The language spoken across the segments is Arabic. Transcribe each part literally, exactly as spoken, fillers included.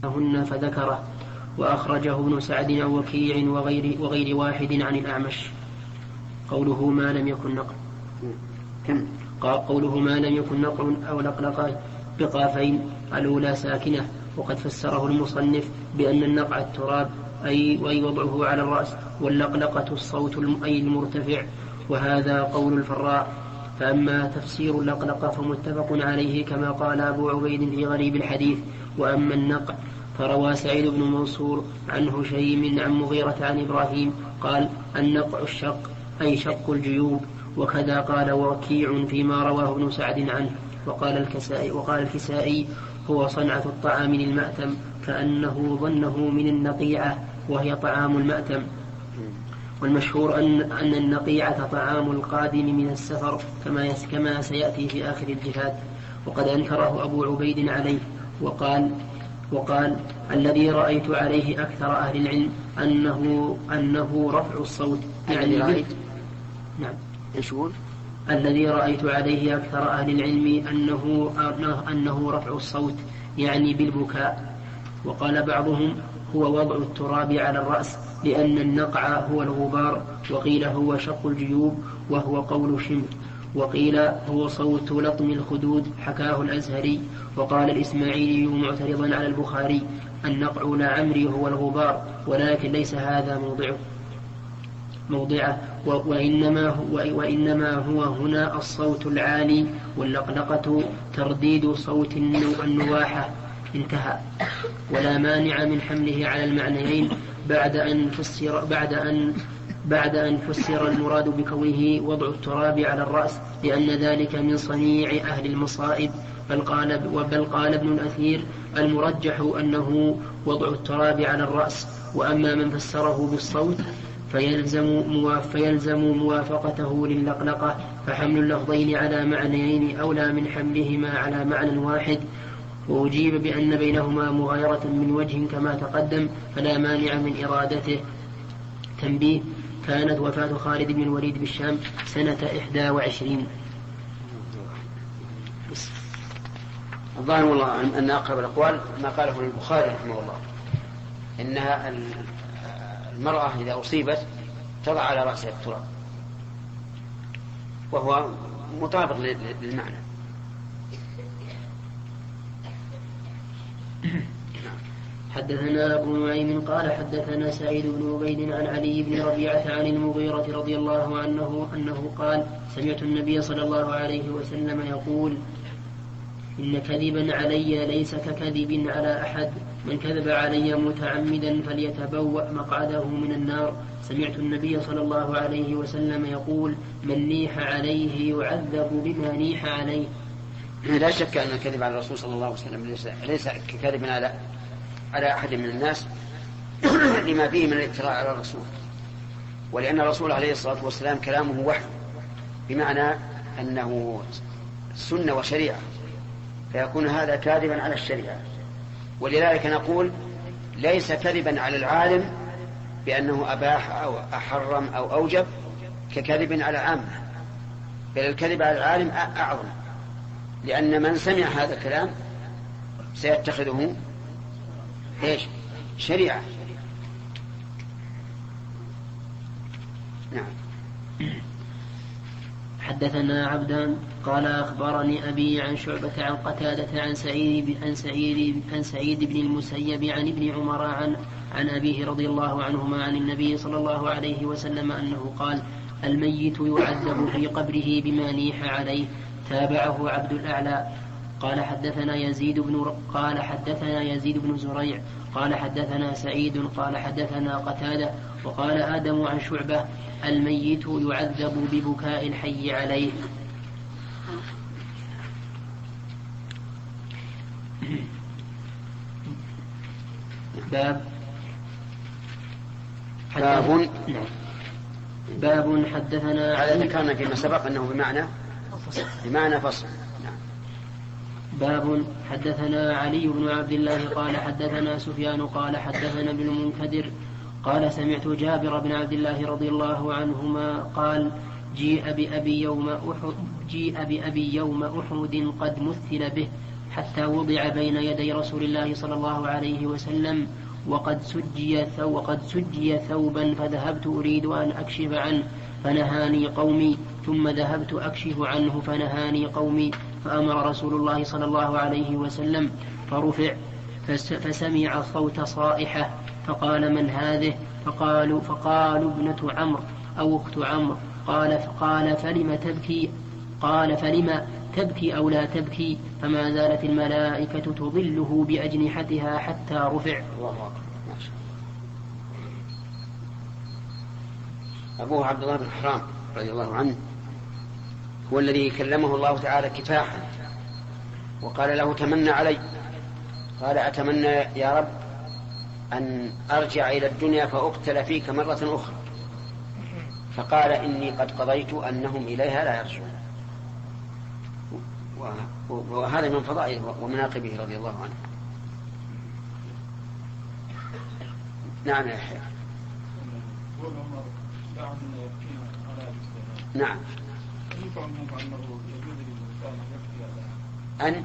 هن فذكره. وأخرجه ابن سعد عن وكيع وغير, وغير واحد عن الأعمش. قوله ما لم يكن نقل كم؟ قوله ما لم يكن نقل أو لقلقة بقافين الأولى ساكنة، وقد فسره المصنف بأن النقع التراب أي وضعه على الرأس، واللقلقة الصوت أي المرتفع، وهذا قول الفراء. فأما تفسير اللقلقة فمتفق عليه كما قال أبو عبيد في غريب الحديث. وأما النقع فروى سعيد بن منصور عن هشيم عن مغيرة عن إبراهيم قال النقع الشق أي شق الجيوب، وكذا قال وكيع فيما رواه ابن سعد عنه. وقال الكسائي, وقال الكسائي هو صنعة الطعام من المأتم، كأنه ظنه من النقيعة وهي طعام المأتم. والمشهور أن, أن النقيعة طعام القادم من السفر كما, كما سيأتي في آخر الجهاد. وقد أنكره أبو عبيد عليه وقال وقال الذي رأيت عليه أكثر أهل العلم أنه, أنه رفع الصوت يعني رأيت نعم يشول الذي رأيت عليه أكثر أهل العلم أنه, أنه رفع الصوت يعني بالبكاء. وقال بعضهم هو وضع التراب على الرأس لأن النقع هو الغبار، وقيل هو شق الجيوب وهو قول شمر، وقيل هو صوت لطم الخدود حكاه الأزهري. وقال الإسماعيلي معترضا على البخاري النقع لعمري هو الغبار، ولكن ليس هذا موضعه موضعه وإنما هو, وإنما هو هنا الصوت العالي، واللقلقة ترديد صوت النواحة. انتهى. ولا مانع من حمله على المعنيين بعد أن فسر بعد أن بعد أن فسر المراد بكونه وضع التراب على الرأس، لأن ذلك من صنيع أهل المصائب. بل قال, بل قال ابن الأثير المرجح أنه وضع التراب على الرأس. وأما من فسره بالصوت فيلزم, فيلزم موافقته للقلقة، فحمل اللفظين على معنيين أولى من حملهما على معنى واحد. وأجيب بأن بينهما مغايرة من وجه كما تقدم، فلا مانع من إرادته. تنبيه: كانت وفاة خالد بن الوليد بالشام سنة إحدى وعشرين. الظاهر والله أن أقرب الأقوال ما قاله البخاري رحمه الله، إنها المرأة إذا أصيبت تضع على رأسها التراب، وهو مطابق للمعنى. حدثنا أبو نعيم قال حدثنا سعيد بن عبيد عن علي بن ربيعة عن المغيرة رضي الله عنه أنه قال سمعت النبي صلى الله عليه وسلم يقول إن كذبا علي ليس ككذب على أحد، من كذب علي متعمدا فليتبوأ مقعده من النار. سمعت النبي صلى الله عليه وسلم يقول من نيح عليه يعذب بما نيح عليه. لا شك أن الكذب على الرسول صلى الله عليه وسلم ليس, ليس ككذب على على أحد من الناس لما فيه من الافتراء على الرسول، ولأن الرسول عليه الصلاة والسلام كلامه وحي، بمعنى أنه سنة وشريعة، فيكون هذا كاذبا على الشريعة. ولذلك نقول ليس كذبا على العالم بأنه أباح أو أحرم أو أوجب ككذب على عامة، بل الكذب على العالم أعظم، لأن من سمع هذا الكلام سيتخذه إيش؟ شريعة. نعم. حدثنا عبدان قال أخبرني أبي عن شعبة عن قتادة عن سعيد عن سعيد عن سعيد بن المسيب عن ابن عمر عن عن أبيه رضي الله عنهما عن النبي صلى الله عليه وسلم أنه قال الميت يعذب في قبره بما نيح عليه. تابعه عبد الأعلى. قال حدثنا يزيد بن قال حدثنا يزيد بن زريع قال حدثنا سعيد قال حدثنا قتادة وقال آدم عن شعبة الميت يعذب ببكاء الحي عليه. باب باب باب حدثنا على ذكرنا فيما سبق أنه بمعنى بمعنى فصل. باب حدثنا علي بن عبد الله قال حدثنا سفيان قال حدثنا ابن المنكدر قال سمعت جابر بن عبد الله رضي الله عنهما قال جيء بأبي يوم أحد جيء بأبي يوم أحد قد مثل به حتى وضع بين يدي رسول الله صلى الله عليه وسلم وقد سجي, ثو وقد سجي ثوبا، فذهبت أريد أن أكشف عنه فنهاني قومي، ثم ذهبت أكشف عنه فنهاني قومي، فأمر رسول الله صلى الله عليه وسلم فرفع، فسمع صوت صائحة، فقال: من هذه؟ فقالوا, فقالوا ابنة عمرو أو أخت عمرو. قال فقال فلم تبكي؟ قال فلم تبكي أو لا تبكي؟ فما زالت الملائكة تظله بأجنحتها حتى رفع. أبوه عبد الله بن حرام رضي الله عنه هو الذي كلمه الله تعالى كفاحا وقال له: تمنى علي. قال: أتمنى يا رب أن أرجع إلى الدنيا فأقتل فيك مرة أخرى. فقال: إني قد قضيت أنهم إليها لا يرجعون. وهذا من فضائله ومناقبه رضي الله عنه. نعم يا أخي. نعم. أن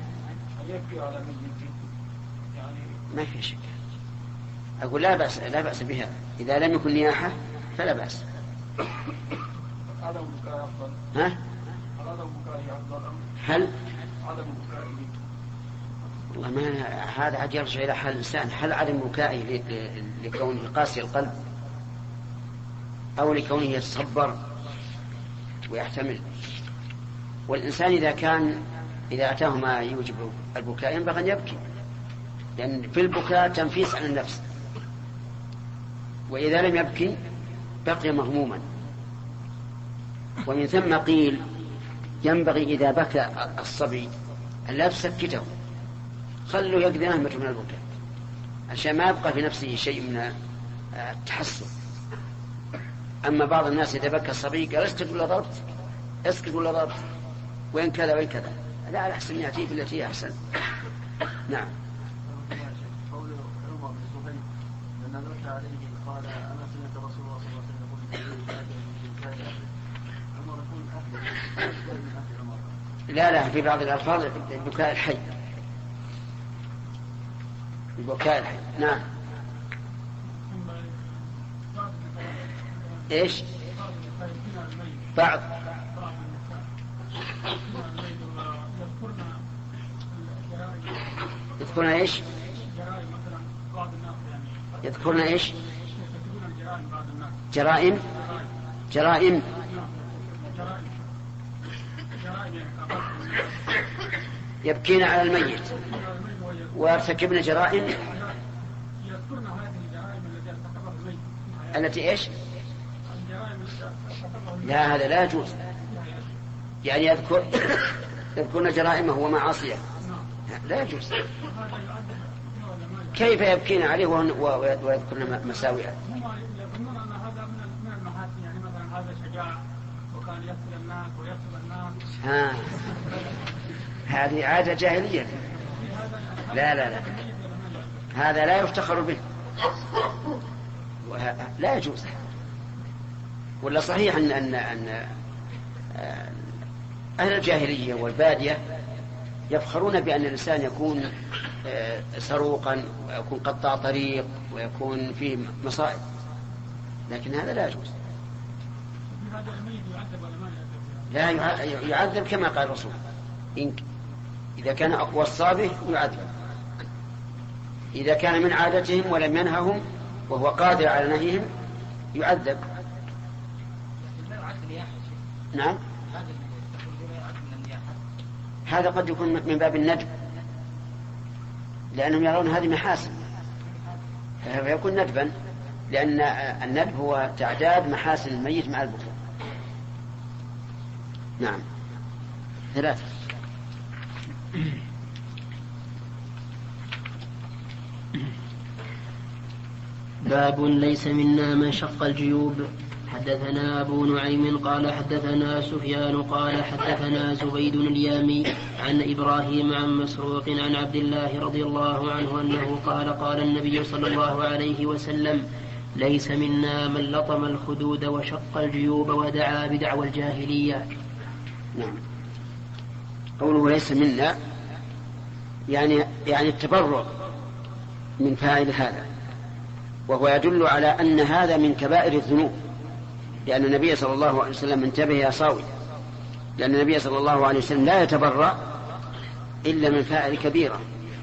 ما في شك. أقول لا بأس لا بأس بها إذا لم يكن نياحة فلا بأس. ها؟ هل؟ والله ما هذا عاد يرجع إلى حال الإنسان. هل عدم بكائه لكونه قاسي القلب أو لكونه يتصبر ويحتمل؟ والإنسان إذا كان إذا أتاه ما يوجب البكاء ينبغي أن يبكي، لأن في البكاء تنفيس عن النفس، وإذا لم يبكي بقي مغموما. ومن ثم قيل ينبغي إذا بكى الصبي أن لا تسكته، خلوا يقضي نهمة من البكاء عشان ما يبقى في نفسه شيء من التحسن. أما بعض الناس إذا بكى الصبي قال: اسكت ولا ضربت، اسكت ولا ضربت، وين كذا وين كذا. لا، على أحسن يأتي بالتي أحسن. نعم. لا لا في بعض الألفاظ البكاء الحي، البكاء الحي. نعم. إيش؟ بعض يذكرون إيش؟ يذكرون إيش؟ جرائم جرائم يبكين على الميت ويرتكبن جرائم التي إيش؟ لا، هذا لا يجوز. يعني يذكر يذكرن جرائمه ومعاصيه، لا يجوز. كيف يبكين عليه ويذكرن مساوئه؟ ها، هذه عادة جاهلية. لا لا لا، هذا لا يفتخر به، لا يجوز. ولا صحيح أن أن أن أهل الجاهلية والبادية يفخرون بأن الإنسان يكون سروقا ويكون قطاع طريق ويكون فيه مصائب، لكن هذا لا يجوز. لا يعذب كما قال الرسول، إذا كان أقوى الصابه يعذب، إذا كان من عادتهم ولم ينههم وهو قادر على نهيهم يعذب. نعم، هذا قد يكون من باب الندب، لأنهم يرون هذه محاسن فيكون ندبا، لأن الندب هو تعداد محاسن الميت مع البكاء. نعم. ثلاثة. باب ليس منا من شق الجيوب. حدثنا أبو نعيم قال حدثنا سفيان قال حدثنا زبيد اليامي عن إبراهيم عن مسروق عن عبد الله رضي الله عنه أنه قال قال النبي صلى الله عليه وسلم: ليس منا من لطم الخدود وشق الجيوب ودعا بدعوى الجاهلية. نعم. قوله ليس منا يعني يعني التبرع من فاعل هذا، وهو يدل على أن هذا من كبائر الذنوب، لأن النبي صلى الله عليه وسلم انتبه يا صاوي، لأن النبي صلى الله عليه وسلم لا يتبرع إلا من فاعل كبيرة.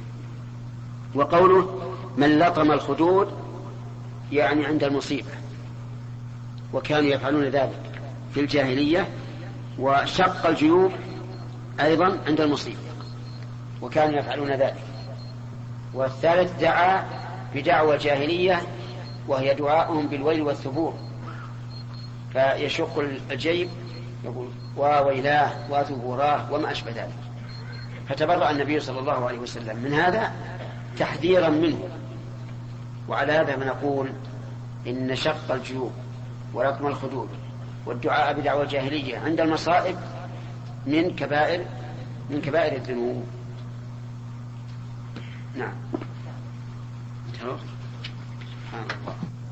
وقوله من لطم الخدود يعني عند المصيبة، وكانوا يفعلون ذلك في الجاهلية، وشق الجيوب أيضا عند المصيبة وكانوا يفعلون ذلك. والثالث دعا بدعوى الجاهلية وهي دعاؤهم بالويل والثبور، فيشق الجيب يقول وويلاه وثبوراه وما أشبه ذلك. فتبرأ النبي صلى الله عليه وسلم من هذا تحذيرا منه. وعلى هذا نقول إن شق الجيوب ولطم الخدود والدعاء بدعوى الجاهلية عند المصائب من كبائر من كبائر الذنوب. نعم. سبحان الله.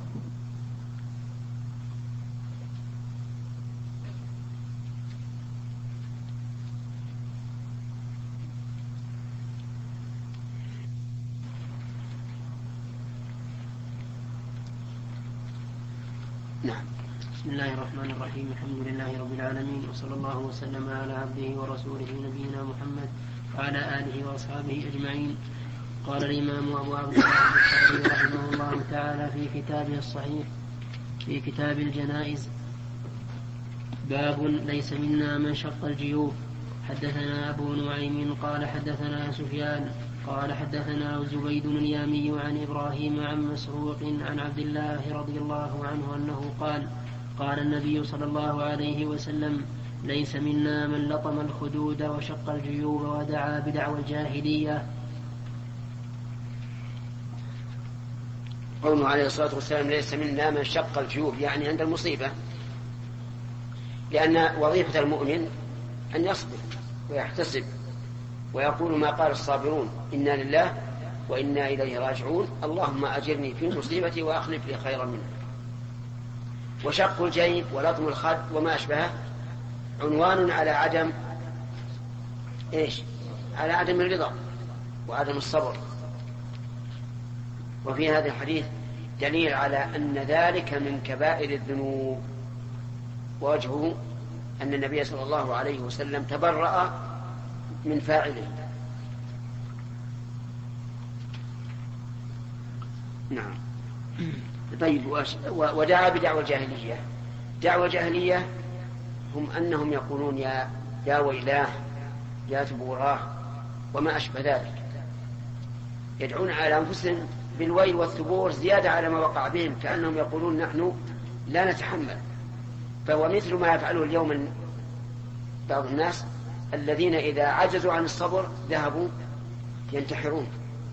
نعم. بسم الله الرحمن الرحيم. الحمد لله رب العالمين، وصلى الله وسلم على عبده ورسوله نبينا محمد وعلى آله وأصحابه أجمعين. قال الإمام أبو عبد الله البخاري رحمه الله تعالى في كتابه الصحيح في كتاب الجنائز: باب ليس منا من شق الجيوب. حدثنا أبو نعيم قال حدثنا سفيان قال حدثنا زبيد اليامي عن إبراهيم عن مسروق عن عبد الله رضي الله عنه أنه قال: قال النبي صلى الله عليه وسلم: ليس منا من لطم الخدود وشق الجيوب ودعا بدعوى الجاهلية. قوله عليه الصلاة والسلام ليس منا من شق الجيوب يعني عند المصيبة، لأن وظيفة المؤمن أن يصبر ويحتسب ويقول ما قال الصابرون: إنا لله وإنا إليه راجعون، اللهم أجرني في مصيبتي وأخلف لي خيرا منها. وشق الجيب ولطم الخد وما أشبهه عنوان على عدم إيش؟ على عدم الرضا وعدم الصبر. وفي هذا الحديث دليل على أن ذلك من كبائر الذنوب، ووجهه أن النبي صلى الله عليه وسلم تبرأ من فاعله. نعم. طيب. ودعا بدعوى الجاهلية. دعوى الجاهلية هم أنهم يقولون يا يا ويلاه يا ثبوراه وما أشبه ذلك، يدعون على أنفسهم بالويل والثبور زيادة على ما وقع بهم، كأنهم يقولون نحن لا نتحمل. فهو مثل ما يفعله اليوم بعض الناس الذين إذا عجزوا عن الصبر ذهبوا ينتحرون.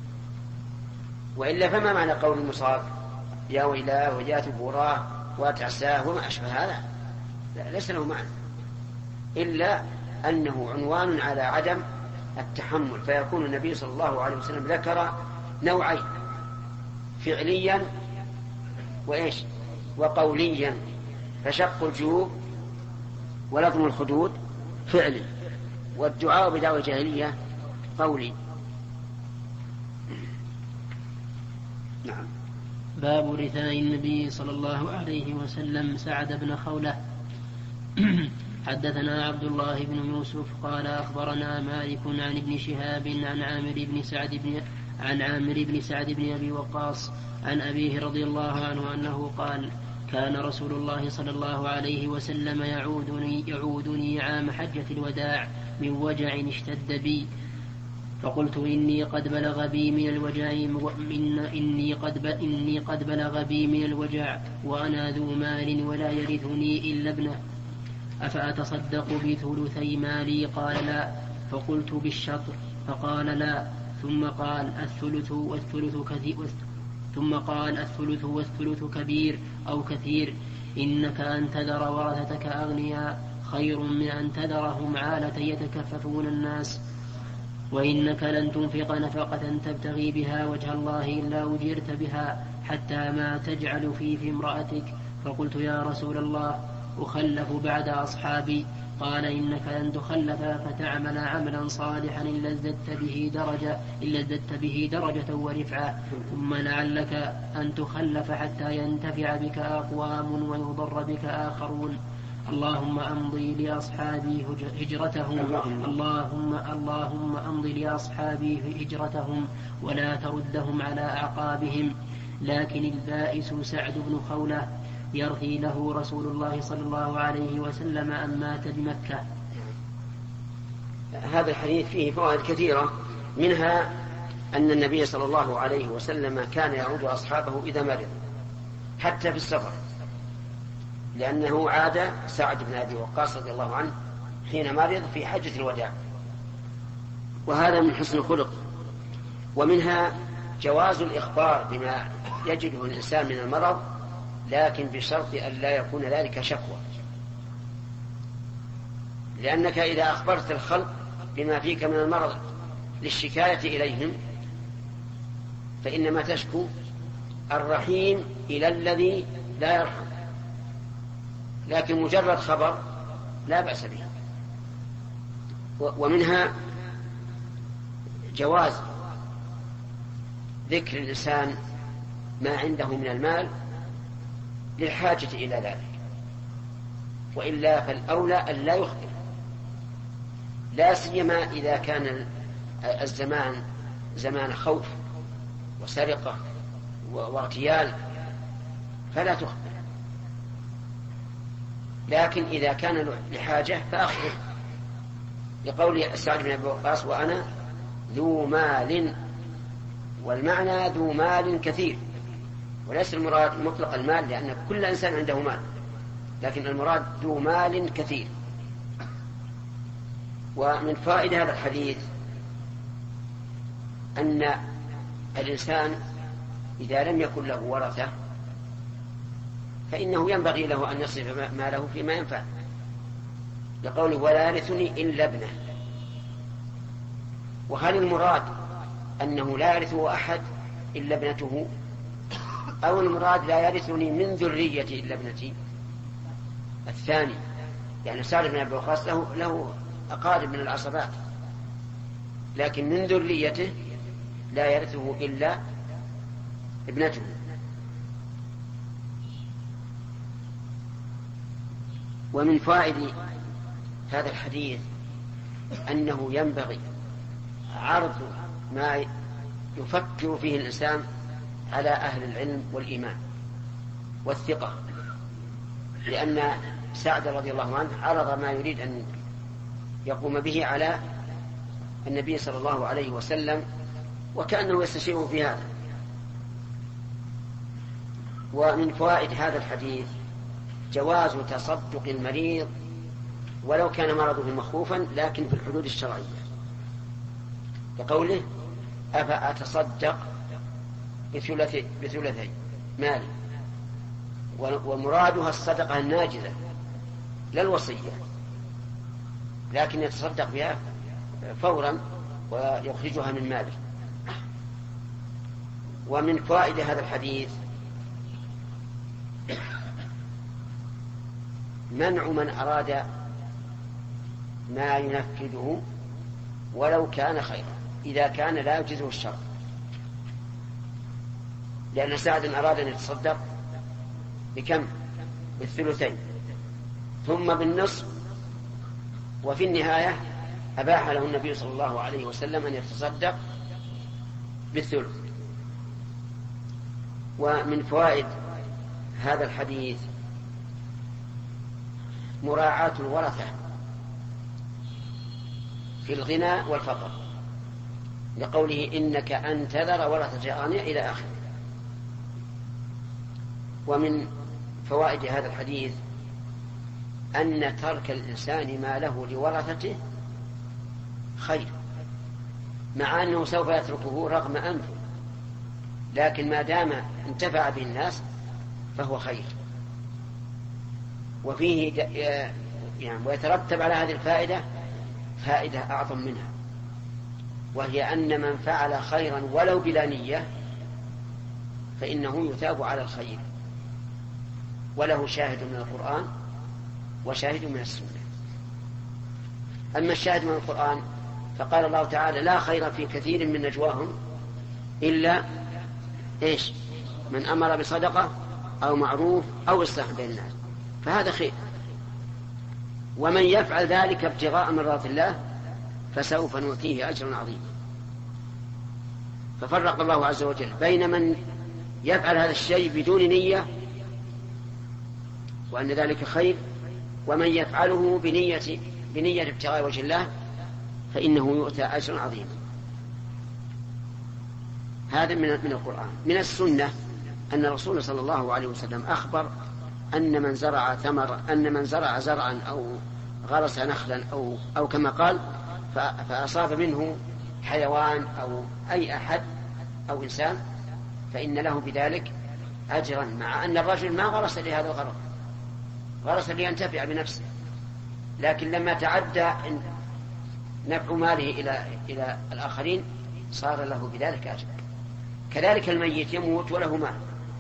وإلا فما معنى قول المصاب يا ويلاه ويا ثبوراه وتعساه وما أشبه هذا؟ لا، ليس له معنى إلا أنه عنوان على عدم التحمل. فيكون النبي صلى الله عليه وسلم ذكر نوعين: فعليا وإيش وقوليا. فشق الجيوب ولطم الخدود فعلي، والدعاء بدعوى الجاهلية قولي. نعم. باب رثاء النبي صلى الله عليه وسلم سعد بن خولة. حدثنا عبد الله بن يوسف قال أخبرنا مالك عن ابن شهاب عن عامر بن سعد بن عن عامر بن سعد بن أبي وقاص عن أبيه رضي الله عنه أنه قال: كان رسول الله صلى الله عليه وسلم يعودني, يعودني عام حجة الوداع من وجع اشتد بي، فقلت: إني قد بلغ بي من الوجع من إني قد إني قد بلغ بي من الوجع وأنا ذو مال ولا يرثني إلا ابنه، أفأتصدق بثلثي مالي؟ قال: لا. فقلت: بالشطر؟ فقال: لا. ثم قال: الثلث والثلث كثير ثم قال: الثلث والثلث كبير أو كثير، إنك أن تذر ورثتك أغنياء خير من أن تذرهم عالة يتكففون الناس، وإنك لن تنفق نفقة تبتغي بها وجه الله إلا أجرت بها حتى ما تجعل في في امرأتك. فقلت: يا رسول الله، أخلف بعد أصحابي. قال إنك لن تخلف فتعمل عملا صالحا إلا ازددت به درجة إلا ازددت به درجة ورفعة، ثم لعلك أن تخلف حتى ينتفع بك أقوام ويضر بك آخرون. اللهم أمضي لأصحابي هجرتهم اللهم اللهم أمضي لأصحابي هجرتهم ولا تردهم على أعقابهم. لكن البائس سعد بن خولة يرثي له رسول الله صلى الله عليه وسلم أن مات بمكة. هذا الحديث فيه فوائد كثيرة، منها أن النبي صلى الله عليه وسلم كان يعود أصحابه إذا مرض حتى في السفر، لأنه عاد سعد بن أبي وقاص رضي الله عنه حين مرض في حجة الوداع، وهذا من حسن الخلق. ومنها جواز الإخبار بما يجده الإنسان من المرض، لكن بشرط أن لا يكون ذلك شكوى، لأنك إذا أخبرت الخلق بما فيك من المرض للشكاية إليهم فإنما تشكو الرحيم إلى الذي لا يرحم، لكن مجرد خبر لا بأس به. ومنها جواز ذكر الإنسان ما عنده من المال للحاجة إلى ذلك، وإلا فالأولى أن لا يخبر، لا سيما إذا كان الزمان زمان خوف وسرقة واغتيال فلا تخبر، لكن إذا كان لحاجة فأخبر، لقول سعد بن أبي وقاص وأنا ذو مال، والمعنى ذو مال كثير، وليس المراد مطلق المال لأن كل إنسان عنده مال، لكن المراد ذو مال كثير. ومن فائدة هذا الحديث أن الإنسان إذا لم يكن له ورثة فإنه ينبغي له أن يصرف ماله فيما ينفع، لقوله ولا يرثني إلا ابنه. وهل المراد أنه لا يرثه أحد إلا ابنته، أو المراد لا يرثني من ذريتي إلا ابنتي؟ الثاني، يعني سعد بن أبي وقاص له, له أقارب من العصبات، لكن من ذريته لا يرثه إلا ابنته. ومن فائد هذا الحديث أنه ينبغي عرض ما يفكر فيه الإنسان على أهل العلم والإيمان والثقة، لأن سعد رضي الله عنه عرض ما يريد أن يقوم به على النبي صلى الله عليه وسلم، وكأنه يستشيره في هذا. ومن فوائد هذا الحديث جواز تصدق المريض ولو كان مرضه مخوفا لكن في الحدود الشرعية، كقوله أفأتصدق بثلثي مالي، ومرادها الصدقة الناجزة لا الوصية، لكن يتصدق بها فورا ويخرجها من ماله. ومن فوائد هذا الحديث منع من أراد ما ينفذه ولو كان خيرا إذا كان لا يجزه الشرع، لأن سعد أراد أن يتصدق بكم؟ بالثلثين ثم بالنصف، وفي النهاية أباح له النبي صلى الله عليه وسلم أن يتصدق بالثلث. ومن فوائد هذا الحديث مراعاة الورثة في الغنى والفقر، لقوله إنك أن تذر ورثة غنية إلى آخره. ومن فوائد هذا الحديث أن ترك الإنسان ما له لورثته خير، مع أنه سوف يتركه رغم أنفه، لكن ما دام انتفع به الناس فهو خير. وفيه يعني ويترتب على هذه الفائدة فائدة أعظم منها، وهي أن من فعل خيرا ولو بلا نية فإنه يثاب على الخير. وله شاهد من القرآن وشاهد من السنة. أما الشاهد من القرآن فقال الله تعالى لا خير في كثير من نجواهم إلا إيش من أمر بصدقة أو معروف أو إصلاح بين الناس، فهذا خير. ومن يفعل ذلك ابتغاء مرضات الله فسوف نؤتيه أجرا عظيما. ففرق الله عز وجل بين من يفعل هذا الشيء بدون نية وأن ذلك خير، ومن يفعله بنية بنية ابتغاء وجه الله فإنه يؤتى أجرا عظيما. هذا من من القرآن. من السنة أن الرسول صلى الله عليه وسلم أخبر أن من زرع ثمر أن من زرع زرعا أو غرس نخلا أو أو كما قال فأصاب منه حيوان أو أي أحد أو إنسان فإن له بذلك أجرا، مع أن الرجل ما غرس لهذا الغرض، غرس لينتفع بنفسه، لكن لما تعدى نفع ماله إلى إلى الآخرين صار له بذلك أجر. كذلك الميت يموت وله مال،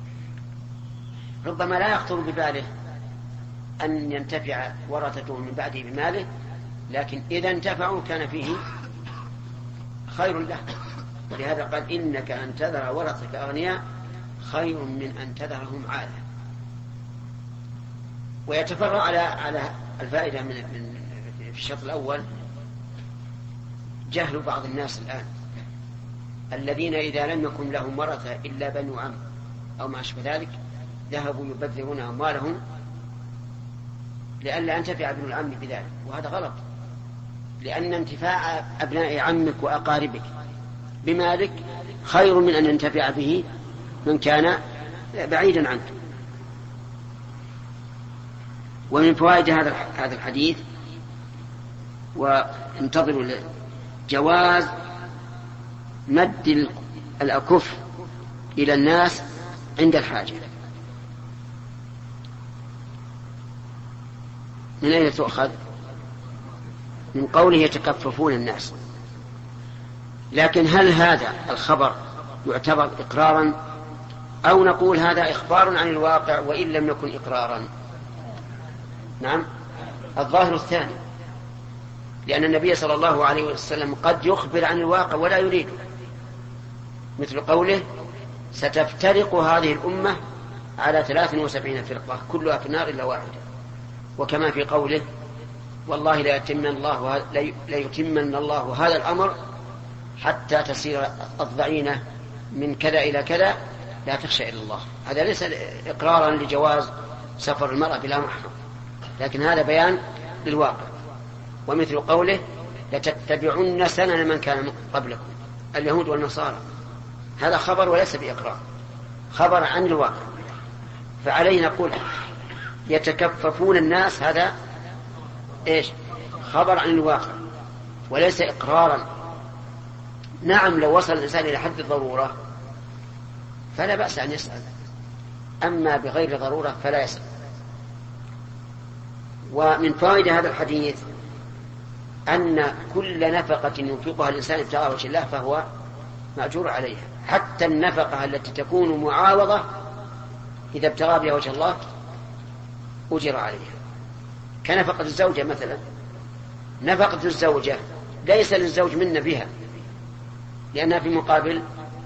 ربما لا يخطر بباله أن ينتفع ورثته من بعده بماله، لكن إذا انتفعوا كان فيه خير له. ولهذا قال إنك أن تذر ورثك أغنياء خير من أن تذرهم عالة. ويتفرع على على الفائدة من من في الشرط الأول جهل بعض الناس الآن الذين إذا لم يكن لهم ورثة إلا بنو عم أو ما أشبه ذلك ذهبوا يبذرون أموالهم لئلا ينتفع ابن العم بذلك، وهذا غلط، لأن انتفاع أبناء عمك وأقاربك بمالك خير من أن ينتفع به من كان بعيدا عنك. ومن فوائد هذا هذا الحديث وانتظروا جواز مد الأكف إلى الناس عند الحاجة. من أين تؤخذ؟ من قوله يتكففون الناس. لكن هل هذا الخبر يعتبر إقرارا أو نقول هذا إخبار عن الواقع وإن لم يكن إقرارا؟ نعم، الظاهر الثاني، لأن النبي صلى الله عليه وسلم قد يخبر عن الواقع ولا يريد، مثل قوله ستفترق هذه الأمة على ثلاث وسبعين فرقة كلها في النار إلا واحدة، وكما في قوله والله لا يتمن الله لا يتمن الله هذا الأمر حتى تصير الضعينة من كذا إلى كذا لا تخشى إلا الله. هذا ليس إقرارا لجواز سفر المرأة بلا محرم، لكن هذا بيان للواقع. ومثل قوله لتتبعن سنن من كان قبلكم اليهود والنصارى، هذا خبر وليس بإقرار، خبر عن الواقع. فعلينا نقول يتكففون الناس هذا إيش؟ خبر عن الواقع وليس إقرارا. نعم لو وصل الإنسان إلى حد الضرورة فلا بأس أن يسأل، أما بغير ضرورة فلا يسأل. ومن فوائد هذا الحديث أن كل نفقة ينفقها الإنسان ابتغاء وجه الله فهو مأجور عليها، حتى النفقة التي تكون معاوضة إذا ابتغى بها وجه الله أجر عليها، كنفقة الزوجة مثلا. نفقة الزوجة ليس للزوج منا بها لأنها في مقابل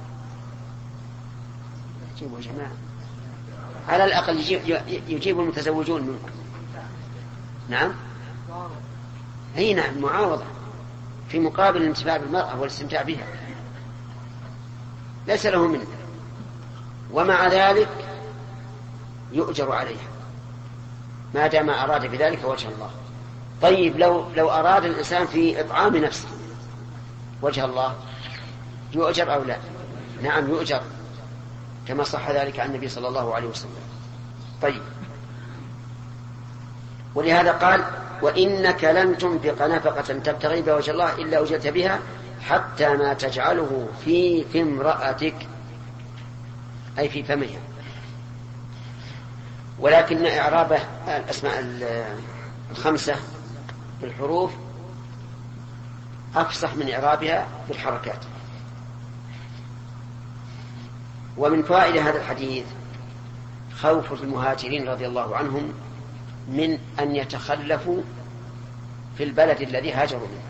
جيبوا جماعة على الأقل يجيب, يجيب المتزوجون منكم. نعم هي نعم معاوضة في مقابل الانتفاع بالمرأة والاستمتاع بها، ليس له منه، ومع ذلك يؤجر عليها ما دام أراد بذلك وجه الله. طيب لو لو أراد الإنسان في إطعام نفسه وجه الله يؤجر أو لا؟ نعم يؤجر، كما صح ذلك عن النبي صلى الله عليه وسلم. طيب، ولهذا قال وإنك لن تنفق نفقة تبتغي بها وجه الله إلا أجرت بها حتى ما تجعله في في امرأتك، أي في فمها. ولكن إعرابه الأسماء الخمسة بالحروف أفصح من إعرابها بالحركات. ومن فوائد هذا الحديث خوف المهاجرين رضي الله عنهم من أن يتخلفوا في البلد الذي هاجروا منه،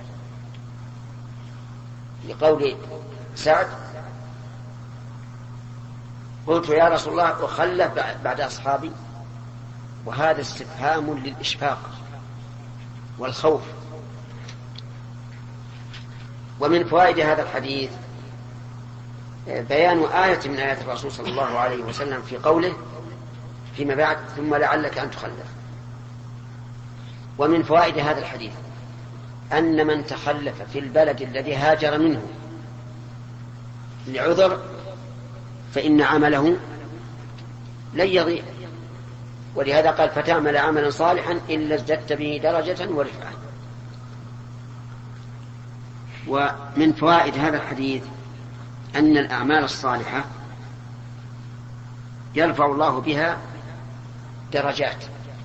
لقول سعد: قلت يا رسول الله أخلف بعد أصحابي. وهذا استفهام للإشفاق والخوف. ومن فوائد هذا الحديث بيان آية من آيات الرسول صلى الله عليه وسلم في قوله فيما بعد: ثم لعلك أن تخلف. ومن فوائد هذا الحديث أن من تخلف في البلد الذي هاجر منه لعذر فإن عمله لن يضيع، ولهذا قال: فتعمل عملا صالحا إلا ازددت به درجة ورفعة. ومن فوائد هذا الحديث أن الأعمال الصالحة يرفع الله بها درجات،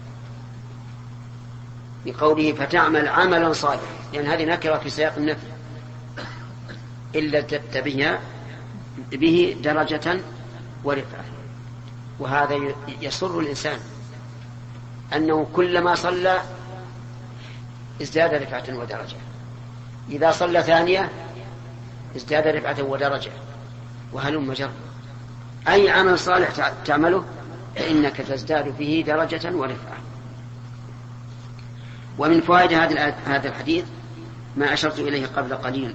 بقوله فتعمل عملا صالحا، لأن يعني هذه نكرة في سياق النفي، إلا ازددت به به درجة ورفعة. وهذا يسر الإنسان أنه كلما صلى ازداد رفعة ودرجة، إذا صلى ثانية ازداد رفعة ودرجة، وهلم جر. أي عمل صالح تعمله فإنك تزداد به درجة ورفعة. ومن فوائد هذا الحديث ما أشرت إليه قبل قليل: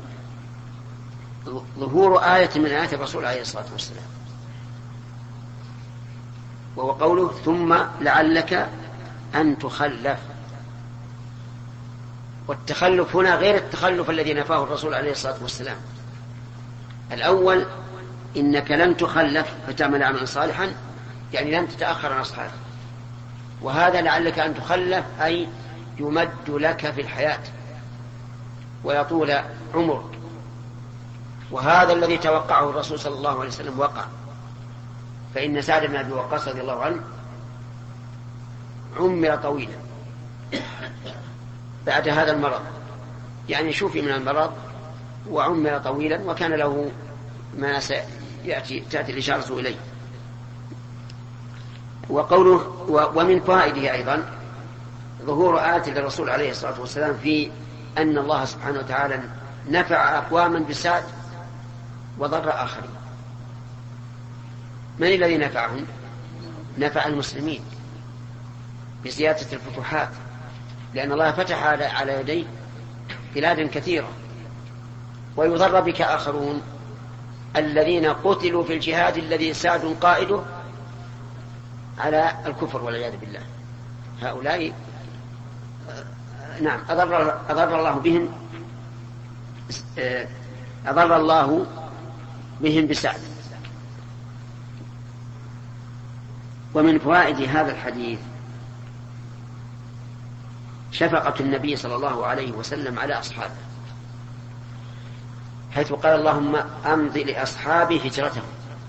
ظهور آية من آيات الرسول عليه الصلاة والسلام، وهو قوله: ثم لعلك أن تخلف. والتخلف هنا غير التخلف الذي نفاه الرسول عليه الصلاة والسلام. الأول إنك لن تخلف فتعمل عملا صالحا، يعني لن تتأخر عن أصحابك. وهذا لعلك أن تخلف أي يمد لك في الحياة ويطول عمرك. وهذا الذي توقعه الرسول صلى الله عليه وسلم وقع، فإن سعد بن أبي وقاص رضي الله عنه عمر طويلا بعد هذا المرض، يعني شوفي من المرض وعمر طويلا، وكان له ما سيأتي تأتي الإشارة إليه. وقوله: ومن فائده أيضا ظهور آية للرسول عليه الصلاة والسلام في أن الله سبحانه وتعالى نفع أقواما بسعد وضر آخرين. من الذي نفعهم؟ نفع المسلمين بزيادة الفتوحات، لأن الله فتح على يديه بلاد كثيرة. ويضر بك آخرون الذين قتلوا في الجهاد الذي سعد قائده على الكفر والعياذ بالله. هؤلاء نعم أضر, أضر الله بهم أضر الله بهم بسعد. ومن فوائد هذا الحديث شفقة النبي صلى الله عليه وسلم على أصحابه، حيث قال: اللهم أمضي لأصحابي هجرتهم.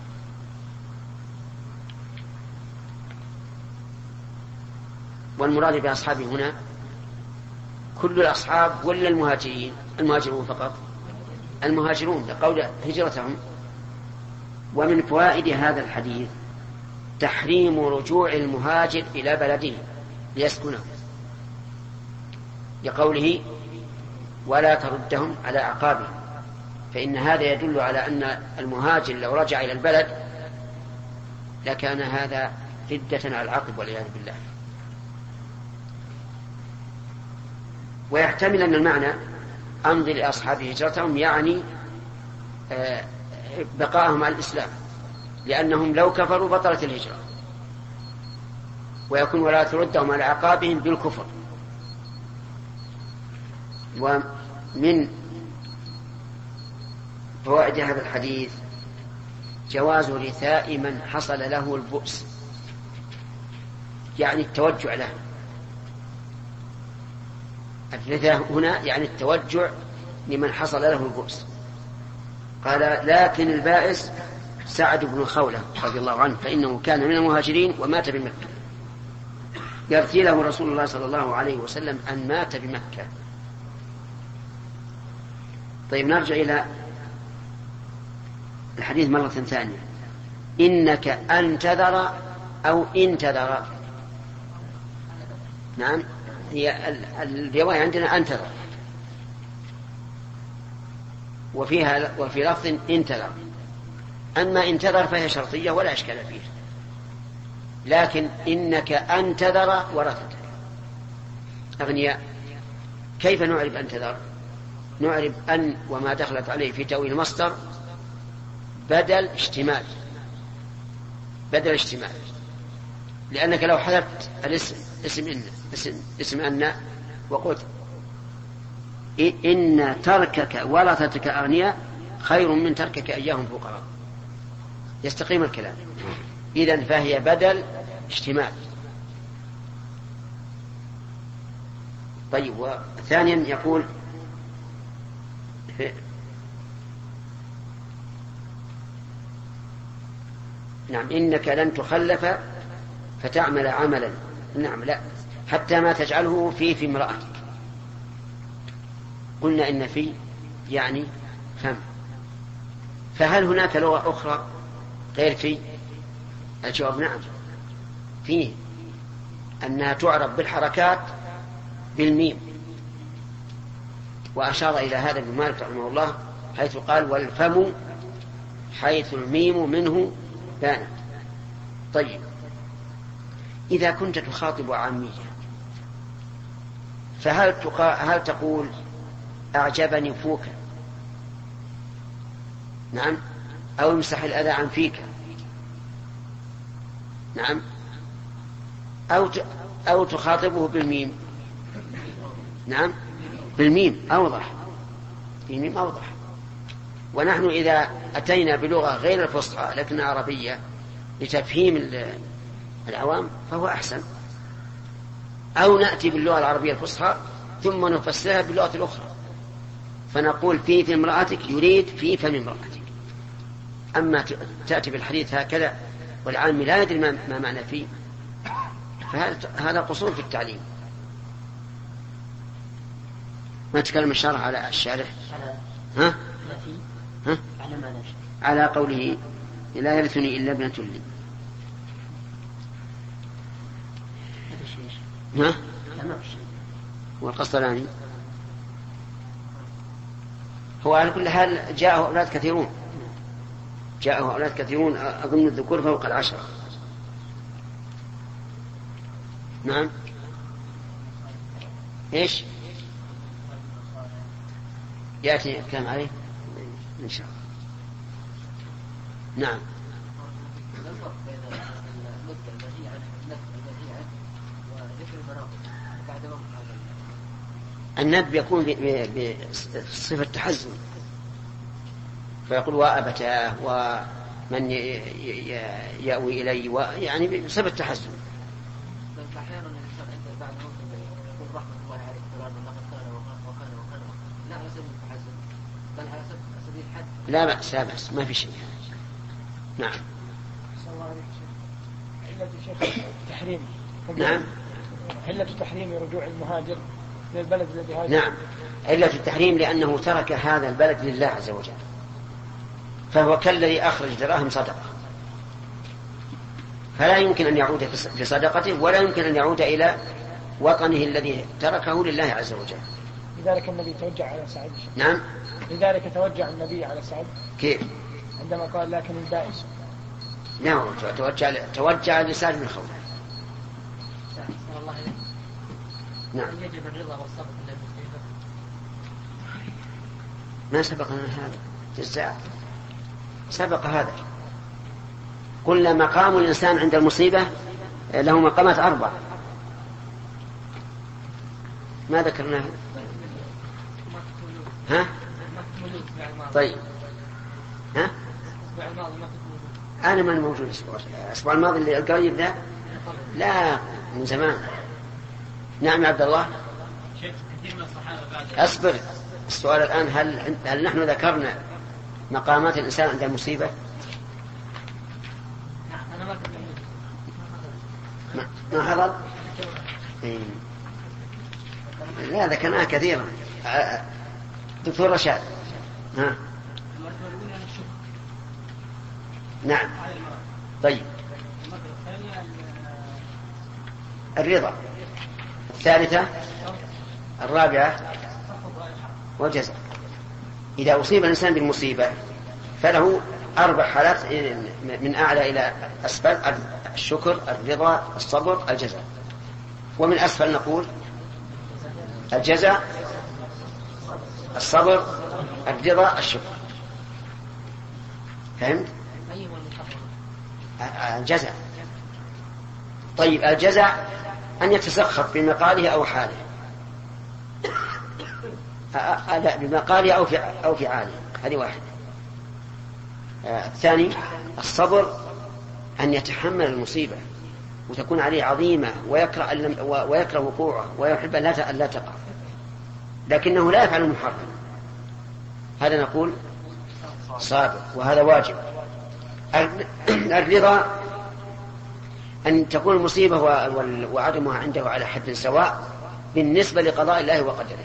والمراد بأصحابه هنا كل الأصحاب ولا المهاجرين؟ المهاجرون فقط، المهاجرون، لقول هجرتهم. ومن فوائد هذا الحديث تحريم رجوع المهاجر إلى بلده ليسكنه، لقوله: ولا تردهم على أعقابهم. فإن هذا يدل على أن المهاجر لو رجع إلى البلد لكان هذا ردة على العقب والعياذ بالله. ويحتمل أن المعنى أمضي لأصحاب هجرتهم يعني بقاءهم على الإسلام، لأنهم لو كفروا بطلت الهجرة. ويكون ولا تردهم على عقابهم بالكفر. ومن فوائد هذا الحديث جواز رثاء من حصل له البؤس، يعني التوجع له. الرثاء هنا يعني التوجع لمن حصل له البؤس. قال: لكن البائس سعد بن خولة رضي الله عنه، فإنه كان من المهاجرين ومات بمكة. يرثي له رسول الله صلى الله عليه وسلم أن مات بمكة. طيب، نرجع إلى الحديث مرة ثانية. إنك أن تذر أو إن تذر نعم، هي الرواية عندنا انتظر، وفيها وفي لفظ انتظر. أما انتظر فهي شرطية ولا إشكال فيه، لكن إنك أنتظر ورثتك أغنياء. كيف نعرف أنتظر؟ نعرف أن وما دخلت عليه في تأويل المصدر بدل اشتمال، بدل اشتمال، لأنك لو حذفت الاسم اسم إن اسم, اسم أن وقلت إن تركك ورثتك أغنياء خير من تركك إياهم فقراء، يستقيم الكلام. إذن فهي بدل اشتمال. طيب، وثانيا يقول نعم إنك لن تخلف فتعمل عملا. نعم، لا، حتى ما تجعله في في امرأتك. قلنا إن في يعني فم، فهل هناك لغة أخرى غير في؟ الجواب نعم، فيه، أنها تعرف بالحركات بالميم، وأشار إلى هذا ابن مالك رحمه الله حيث قال والفم حيث الميم منه بانت. طيب، إذا كنت تخاطب عامية فهل تقا... هل تقول أعجبني فوك؟ نعم، أو امسح الأذى عن فيك؟ نعم، أو ت... أو تخاطبه بالميم؟ نعم، بالميم أوضح، بالميم أوضح. ونحن إذا أتينا بلغة غير الفصحى لكنها عربية لتفهيم العوام فهو أحسن، أو نأتي باللغة العربية الفصحى ثم نفسرها باللغة الأخرى، فنقول في في امرأتك يريد في فم امرأتك. أما تأتي بالحديث هكذا والعام لا يدري ما معنى فيه، فهذا قصور في التعليم. ما تكلم الشرح على الشارح ها؟ ها؟ على قوله لا يرثني إلا ابنة لي. ها؟ والقسطلاني هو على كل حال جاءه أولاد كثيرون، جاءه أولاد كثيرون أظن الذكور فوق العشرة. نعم، إيش يأتي الكلام عليه إن شاء الله. نعم، الندب يكون بصفة تحزن، فيقول وأبتاه ومن يأوي إلي، يعني بصفة تحزن. لا بأس، لا بأس، ما في شيء. نعم. تحريم. نعم. علة التحريم رجوع المهاجر للبلد الذي هاجر. نعم، علة التحريم لأنه ترك هذا البلد لله عز وجل، فهو كالذي أخرج دراهم صدقة، فلا يمكن أن يعود بصدقته ولا يمكن أن يعود إلى وطنه الذي تركه لله عز وجل. لذلك النبي توجع على سعد. نعم، لذلك توجع النبي على سعد. كيف؟ عندما قال لكن البائس. نعم، توجع توجع لسعد بن خوله. نعم. يجب الرضا والصبر للمصيبة. ما سبق لنا هذا جزاء، سبق هذا. قلنا مقام الإنسان عند المصيبة له مقامات أربع، ما ذكرنا هذا؟ ها؟ طيب، ها؟ أنا ما موجود الأسبوع الأسبوع الماضي اللي القريب ذا، لا من زمان. نعم يا عبد الله. أصبر، السؤال الآن هل هل نحن ذكرنا مقامات الإنسان عند المصيبة؟ ما حضر؟ إيه. لا ذكرناها كثيرا. دكتور رشاد. ها. نعم. طيب، الرضا الثالثة الرابعة والجزاء. إذا أصيب الإنسان بالمصيبة فله أربع حالات من أعلى إلى أسفل: الشكر، الرضا، الصبر، الجزاء. ومن أسفل نقول الجزاء، الصبر، الرضا، الشكر. فهمت؟ الجزاء. طيب الجزاء أن يتسخط بمقاله أو حاله، لا بمقاله أو في أو فعاله، هذه واحدة. الثاني الصبر، أن يتحمل المصيبة وتكون عليه عظيمة ويكره ويكره وقوعه ويحب أن لا تقع، لكنه لا يفعل المحرم، هذا نقول صابر، وهذا واجب. الرضا أن تكون المصيبة وعدمها عنده على حد سواء بالنسبة لقضاء الله وقدره،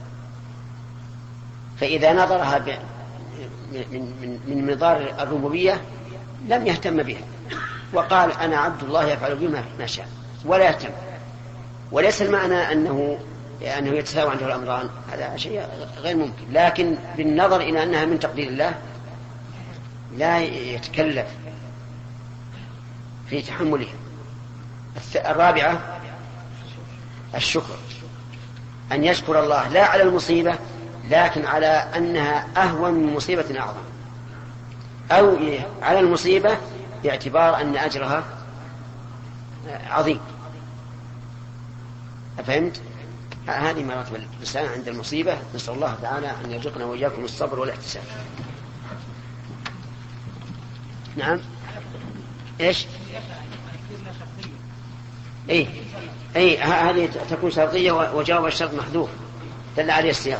فإذا نظرها من من منظار الربوبية لم يهتم بها وقال أنا عبد الله يفعل بما ما شاء ولا يهتم. وليس المعنى أنه أنه يتساوى عنده الأمران، هذا شيء غير ممكن، لكن بالنظر إلى أنها من تقدير الله لا يتكلف في تحملها. الرابعة الشكر، أن يشكر الله لا على المصيبة لكن على أنها أهون من مصيبة أعظم، أو على المصيبة باعتبار أن أجرها عظيم. فهمت؟ هذه مراتب الإنسان عند المصيبة. نسأل الله تعالى أن يرزقنا وإياكم الصبر والاحتساب. نعم. إيش؟ إيه إيه هذه تكون شرطية وجواب الشرط محذوف دل عليه السياق.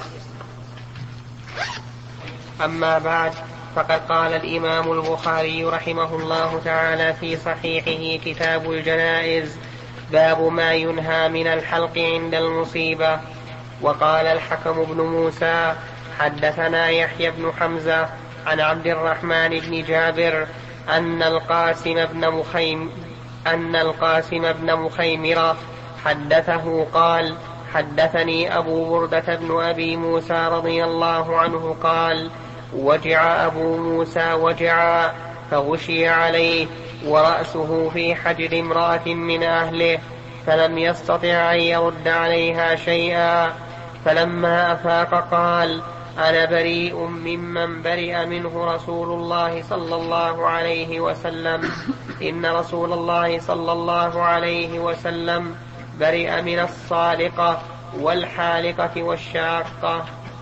أما بعد، فقد قال الإمام البخاري رحمه الله تعالى في صحيحه كتاب الجنائز: باب ما ينهى من الحلق عند المصيبة. وقال الحكم بن موسى: حدثنا يحيى بن حمزة عن عبد الرحمن بن جابر أن القاسم بن مخيم أن القاسم بن مخيمرة حدثه قال: حدثني أبو بردة بن أبي موسى رضي الله عنه قال: وجع أبو موسى وجعا فغشي عليه ورأسه في حجر امرأة من أهله، فلم يستطع أن يرد عليها شيئا، فلما أفاق قال: أنا بريء ممن برئ منه رسول الله صلى الله عليه وسلم، إن رسول الله صلى الله عليه وسلم برئ من الصالقة والحالقة والشاقة.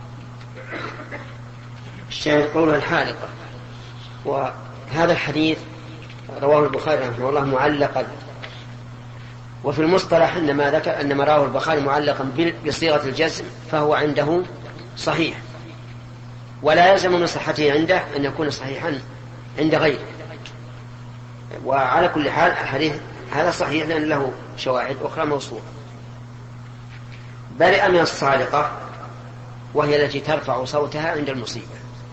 الشاهد قولها الحالقة. وهذا الحديث رواه البخاري رحمه الله معلقا، وفي المصطلح إنما ذكر أن ما رواه البخاري معلقا بصيغة الجزم فهو عنده صحيح، ولا يلزم من صحته عنده أن يكون صحيحا عند غيره. وعلى كل حال الحديث هذا صحيح لأن له شواهد أخرى موصولة. برئ من الصالقة وهي التي ترفع صوتها عند المصيبة،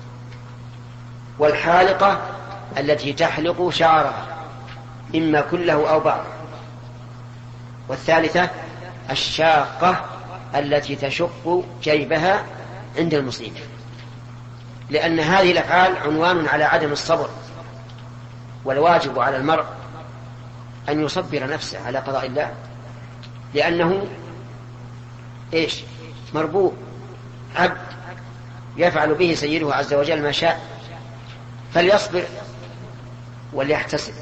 والحالقة التي تحلق شعرها إما كله أو بعض، والثالثة الشاقة التي تشق جيبها عند المصيبة، لأن هذه الأفعال عنوان على عدم الصبر. والواجب على المرء أن يصبر نفسه على قضاء الله، لأنه إيش؟ مربوب، عبد يفعل به سيده عز وجل ما شاء، فليصبر وليحتسب.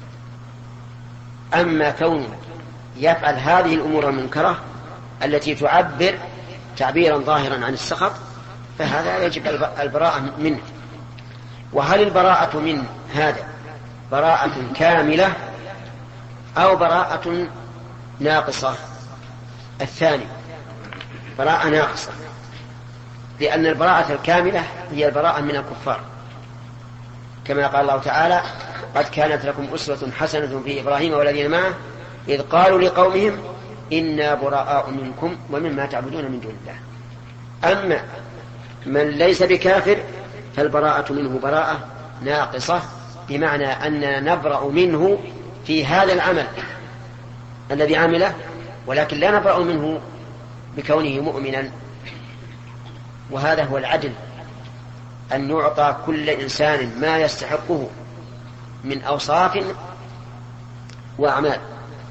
أما كونه يفعل هذه الأمور المنكرة التي تعبر تعبيرا ظاهرا عن السخط فهذا يجب البراءة منه. وهل البراءة من هذا براءة كاملة أو براءة ناقصة؟ الثاني براءة ناقصة، لأن البراءة الكاملة هي البراءة من الكفار، كما قال الله تعالى: قد كانت لكم أسوة حسنة في إبراهيم والذين معه إذ قالوا لقومهم إنا براء منكم ومما تعبدون من دون الله. أما من ليس بكافر فالبراءة منه براءة ناقصة، بمعنى أننا نبرأ منه في هذا العمل الذي عمله ولكن لا نبرأ منه بكونه مؤمنا. وهذا هو العدل، أن يعطى كل إنسان ما يستحقه من أوصاف وأعمال.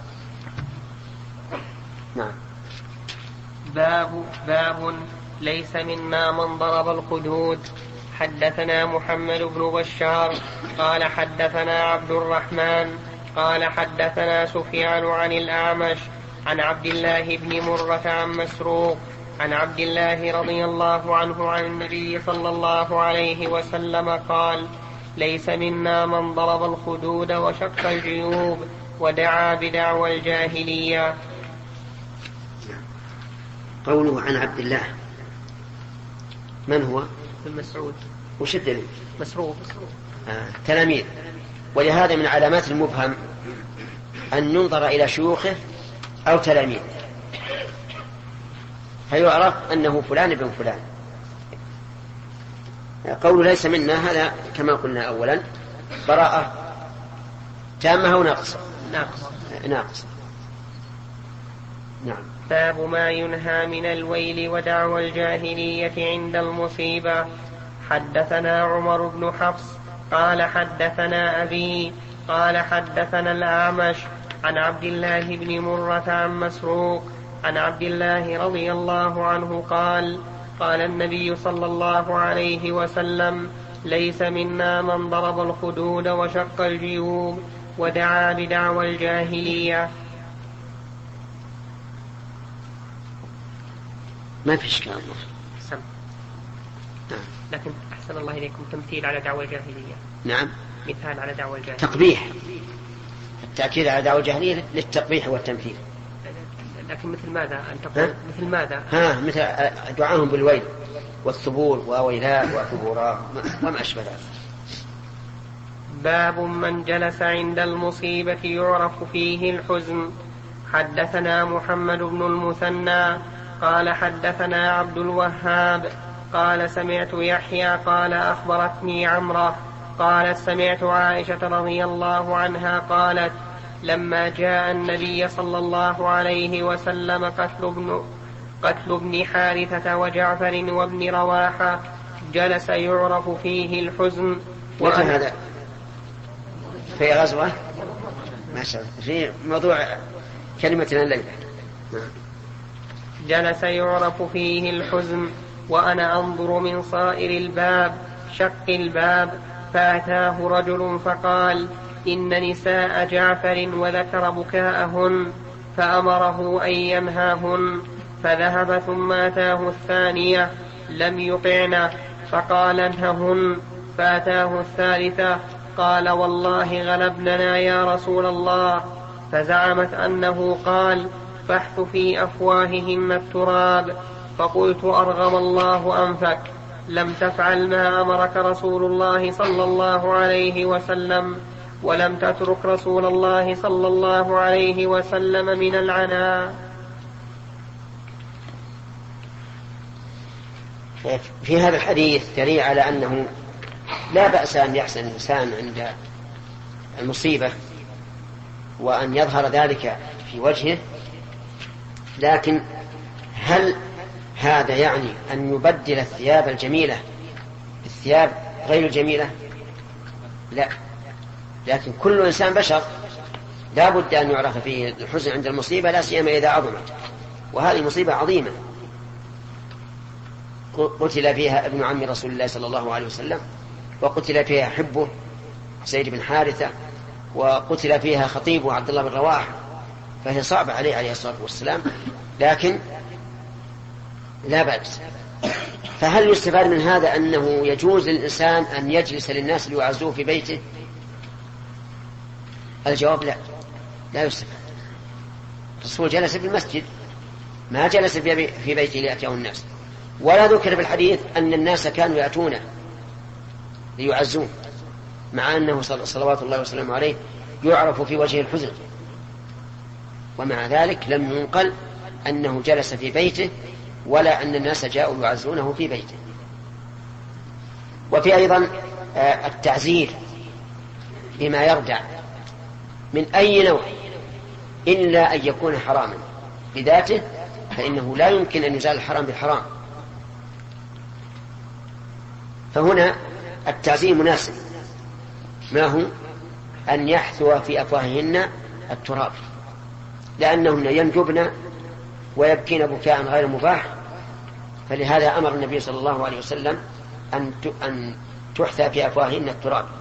نعم. باب باب ليس منا من ضرب الخدود. حدثنا محمد بن بشار قال حدثنا عبد الرحمن قال حدثنا سفيان عن الأعمش عن عبد الله بن مرة عن مسروق عن عبد الله رضي الله عنه عن النبي صلى الله عليه وسلم قال: ليس منا من ضرب الخدود وشق الجيوب ودعا بدعوى الجاهلية. قوله عن عبد الله، من هو؟ ابن مسعود. وش الدليل؟ مسروق. آه. تلاميذ. ولهذا من علامات المبهم أن ينظر إلى شيوخه أو تلاميذ فيعرف أنه فلان ابن فلان. قول ليس منا هذا كما قلنا أولا براءة تامة أو ناقصة؟ ناقص. ناقص. نعم. باب ما ينهى من الويل ودعوى الجاهلية عند المصيبة. حدثنا عمر بن حفص قال حدثنا أبي قال حدثنا الأعمش عن عبد الله بن مرة عن مسروق عن عبد الله رضي الله عنه قال: قال النبي صلى الله عليه وسلم: ليس منا من ضرب الخدود وشق الجيوب ودعا بدعوى الجاهلية. ما في إشكال. سم. لكن أحسن الله إليكم تمثيل على دعوى الجاهلية. نعم. مثال على دعوى الجاهلية. تقبيح. التأكيد على دعوى الجاهلية للتقبيح والتمثيل. لكن مثل ماذا أن تقول؟ مثل ماذا؟ ها مثل دعاهم بالويل والثبور وويلاء وثبورا وما أشبه ذلك. باب من جلس عند المصيبة يعرف فيه الحزن. حدثنا محمد بن المثنى قال حدثنا عبد الوهاب قال سمعت يحيى قال أخبرتني عمرة قالت سمعت عائشة رضي الله عنها قالت: لما جاء النبي صلى الله عليه وسلم قتل ابن, قتل ابن حارثة وجعفر وابن رواحة جلس يعرف فيه الحزن. وكان هذا في غزوة ما شاء الله في موضوع كلمتنا الليلة. جلس يعرف فيه الحزن وأنا أنظر من صائر الباب شق الباب فأتاه رجل فقال: إن نساء جعفر وذكر بكاءهن فأمره أن ينهاهن، فذهب ثم أتاه الثانية لم يطعن فقال: انههن، فأتاه الثالثة قال: والله غلبننا يا رسول الله، فزعمت أنه قال: فاحث في أفواههن التراب، فقلت: أرغم الله أنفك، لم تفعل ما أمرك رسول الله صلى الله عليه وسلم، ولم تترك رسول الله صلى الله عليه وسلم من العناء. في هذا الحديث دليل على أنه لا بأس أن يحزن الإنسان عند المصيبة وأن يظهر ذلك في وجهه، لكن هل هذا يعني أن يبدل الثياب الجميلة بالثياب غير الجميلة؟ لا، لكن كل إنسان بشر لا بد أن يعرف فيه الحزن عند المصيبة، لا سيما إذا عظمت، وهذه مصيبة عظيمة قتل فيها ابن عم رسول الله صلى الله عليه وسلم، وقتل فيها حبه سيد بن حارثة، وقتل فيها خطيبه عبد الله بن رواحة، فهي صعبة عليه عليه الصلاة والسلام، لكن لا بأس. فهل يستفاد من هذا أنه يجوز للإنسان أن يجلس للناس ليعزوه في بيته؟ الجواب لا، لا يستفاد. الرسول جلس في المسجد، ما جلس في بيته ليأتيه الناس، ولا ذكر في الحديث أن الناس كانوا يأتونه ليعزوه، مع أنه صلوات الله وسلامه عليه يعرف في وجه الحزن، ومع ذلك لم ينقل أنه جلس في بيته ولا أن الناس جاءوا يعزونه في بيته. وفي أيضا التعزير بما يردع من أي نوع إلا أن يكون حراما، بذاته فإنه لا يمكن أن يزال الحرام بالحرام. فهنا التعزير مناسب، ما هو أن يحثو في أفواههن التراب، لأنهن ينجبن ويبكين بكاء غير مباح، فلهذا أمر النبي صلى الله عليه وسلم أن تحثى في أفواههن التراب.